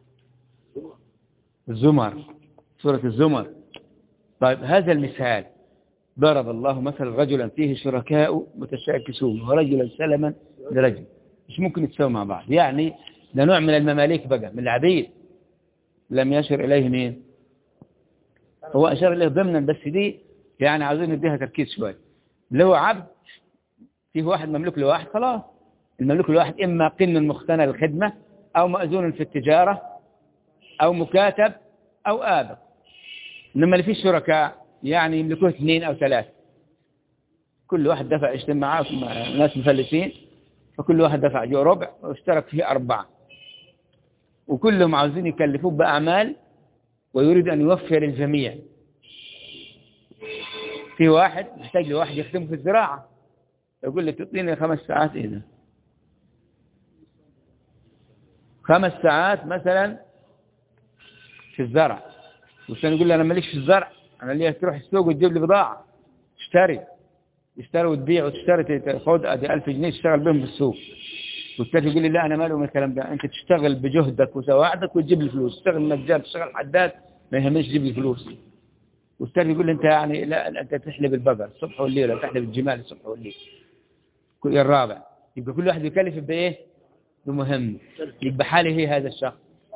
الزمر. سورة الزمر. طيب هذا المثال، ضرب الله مثلا رجلا فيه شركاء متشاكسون ورجلا سلما لرجل، مش ممكن يتساووا مع بعض. يعني ده نوع من المماليك بقى، من العبيد، لم يشر إليه مين؟ هو أشار إليه ضمنا، بس دي يعني عاوزين نديها تركيز شوي. لو عبد فيه واحد مملوك لواحد، خلاص المملوك لواحد إما قن مختنى للخدمة أو مأذون في التجارة أو مكاتب أو آبق. إنما اللي فيه الشركاء يعني يملكوه 2 أو 3، كل واحد دفع يشتم معاه ناس مفلسين، فكل واحد دفع جو ربع واشترك فيه 4، وكلهم عاوزين يكلفوه بأعمال ويريد أن يوفر الجميع. في واحد محتاج لواحد يخدمه في الزراعة، يقول لي تعطيني 5 ساعات، إيه ده 5 ساعات مثلا في الزرع، والثاني يقول لي أنا ماليش في الزرع، أنا ليه تروح السوق وتجيب لي بضاعة، تشتري وتبيع وتشتري تاخد ادي 1000 جنيه تشتغل بهم في السوق، والتاني يقول لي لا أنا مالي من الكلام ده، أنت تشتغل بجهدك وسواعدك وتجيب لي فلوس، تشتغل نجار تشتغل حداد ما يهمش تجيب لي فلوس. والتاني يقول لي أنت يعني لا أنت تحلب البقر الصبح والليل، ولا تحلب الجمال الصبح والليل. الرابع يبقى كل واحد يكلف بإيه؟ بمهم. يبقى حالي هي هذا الشخص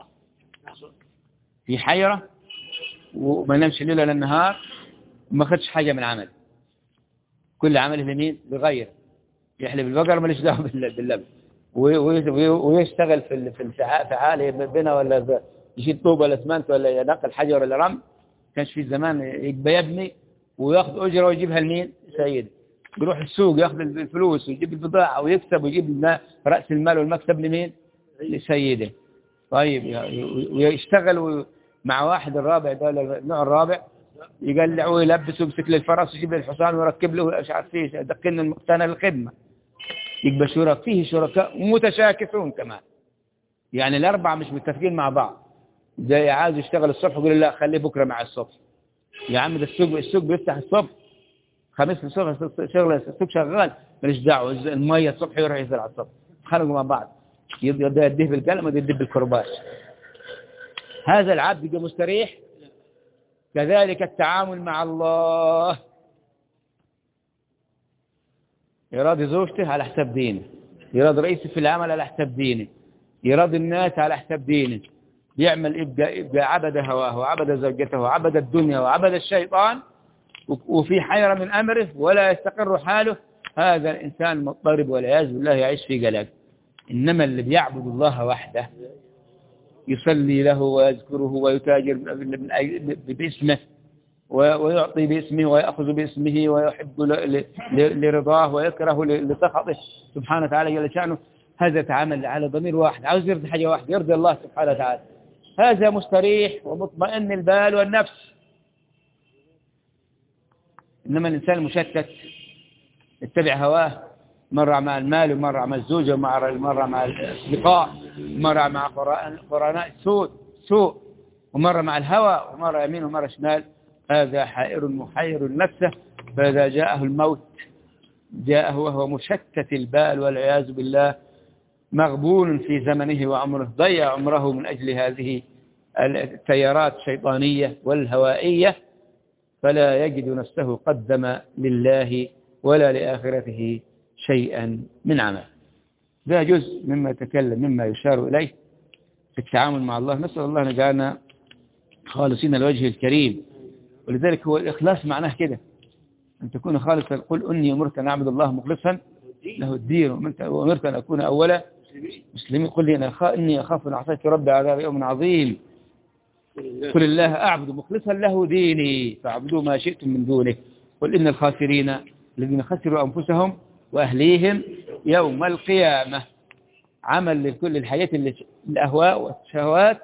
في حيرة وما نمشي الليل ولا النهار وما خدش حاجة من عمل، كل عمله لمين؟ لغير. يحلب البقر ماليش دعوه باللبن، ويشتغل في الفعال بنا، ولا يشيل طوب ولا اسمنت ولا ينقل حجر ولا رمل. كانش في زمان يبقى يبني وياخذ اجره ويجيبها لمين؟ سيد. يروح السوق ياخذ الفلوس ويجيب البضاعه ويكسب ويجيب راس المال والمكسب لمين؟ لسيده. طيب ويشتغل مع واحد الرابع ده النوع الرابع، يقلع ويلبس ويمسك للفرس ويجيب للحصان ويركب له مش عارف ايش، يدقن المقتنى للخدمه. يبقى فيه شركاء متشاكسون كمان، يعني الاربعه مش متفقين مع بعض. زي عايز يشتغل الصبح يقول لا خليه بكره مع الصبح. يا عم ده السوق بيفتح الصبح، خميس الصبح شغل السوق شغال، ماليش دعوه. الميه الصبح يروح يزرع الصبح، خلقوا مع بعض، يديه بالقلم ويديه بالكرباش. هذا العبد يبقى مستريح. كذلك التعامل مع الله، يراضي زوجته على حساب دينه، يراضي رئيسه في العمل على حساب دينه، يراضي الناس على حساب دينه، يعمل يبقى عبد هواه وعبد زوجته وعبد الدنيا وعبد الشيطان، وفي حيرة من أمره ولا يستقر حاله. هذا الإنسان مضطرب والعياذ بالله يعيش في قلق. إنما اللي بيعبد الله وحده، يصلي له ويذكره ويتاجر باسمه ويعطي باسمه ويأخذ باسمه ويحب لرضاه ويكره لسخطه سبحانه وتعالى جل شأنه، هذا تعامل على ضمير واحد، عاوز يرضي حاجة واحدة، يرضي الله سبحانه وتعالى. هذا مستريح ومطمئن البال والنفس. إنما الإنسان المشتت يتبع هواه، مرة مع المال ومرة مع الزوجة ومرة مع الأصدقاء ومرة مع قرناء سوء ومرة مع الهوى ومرة يمين ومرة شمال. هذا حائر محير نفسه، فإذا جاءه الموت جاءه وهو مشتت البال والعياذ بالله، مغبون في زمنه وعمره، ضيع عمره من أجل هذه التيارات الشيطانية والهوائية، فلا يجد نفسه قدم لله ولا لآخرته شيئا من عمل. ده جزء مما تكلم مما يشار إليه في التعامل مع الله. نسأل الله أن يجعلنا خالصين لوجهه الكريم. ولذلك هو الإخلاص معناه كده، أن تكون خالصا. قل إني أمرت أن أعبد الله مخلصا له الدين وأمرت أن أكون أول مسلمين. قل لي إني أخاف أن عصيت ربي عذاب يوم عظيم. قل الله أعبد مخلصا له ديني فاعبدوا ما شئتم من دونه. قل إن الخاسرين الذين خسروا أنفسهم وأهليهم يوم القيامة. عمل لكل الحياة الأهواء والشهوات،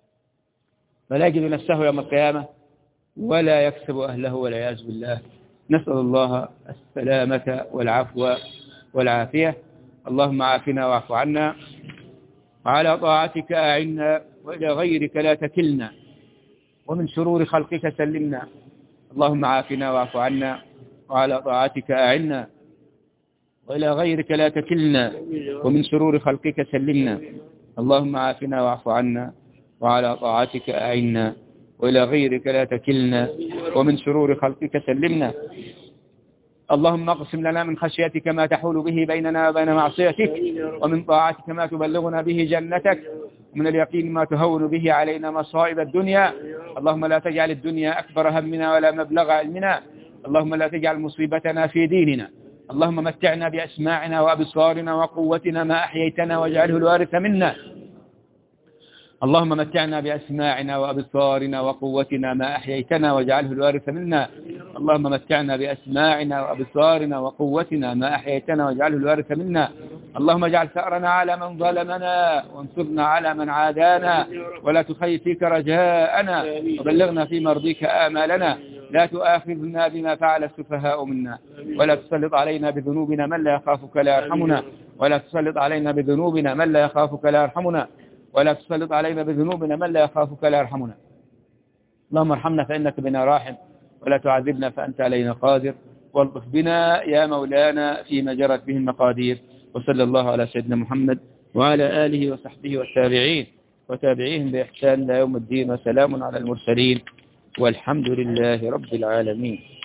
فلا يجد نفسه يوم القيامة ولا يكسب أهله والعياذ بالله. نسأل الله السلامة والعفو والعافية. اللهم عافنا واعف عنا، وعلى طاعتك أعنا، وإلى غيرك لا تكلنا، ومن شرور خلقك سلمنا. اللهم عافنا واعف عنا، وعلى طاعتك أعنا، وإلى غيرك لا تكلنا، ومن شرور خلقك سلمنا. اللهم عافنا واعف عنا، وعلى طاعتك أعنا، وإلى غيرك لا تكلنا، ومن شرور خلقك سلمنا. اللهم اقسم لنا من خشيتك ما تحول به بيننا وبين معصيتك، ومن طاعتك ما تبلغنا به جنتك، ومن اليقين ما تهون به علينا مصائب الدنيا. اللهم لا تجعل الدنيا أكبر همنا ولا مبلغ علمنا. اللهم لا تجعل مصيبتنا في ديننا. اللهم متعنا بأسماعنا وأبصارنا وقوتنا ما أحييتنا واجعله الوارث منا. اللهم متعنا بأسماعنا وأبصارنا وقوتنا ما أحييتنا واجعله الوارث منا. اللهم متعنا بأسماعنا وأبصارنا وقوتنا ما أحييتنا واجعله الوارث منا. اللهم اجعل ثأرنا على من ظلمنا، وانصرنا على من عادانا، ولا تخيب فيك رجاءنا، وبلغنا في مرضيك آمالنا. لا تؤاخذنا بما فعل السفهاء منا، ولا تسلط علينا بذنوبنا من لا يخافك لا يرحمنا، ولا تسلط علينا بذنوبنا من لا يخافك لا يرحمنا، ولا تسلط علينا بذنوبنا من لا يخافك لا يرحمنا. اللهم ارحمنا فإنك بنا راحم، ولا تعذبنا فأنت علينا قادر، والطف بنا يا مولانا فيما جرت به المقادير. وصلى الله على سيدنا محمد وعلى آله وصحبه والتابعين وتابعيهم بإحسان إلى يوم الدين، وسلام على المرسلين، والحمد لله رب العالمين.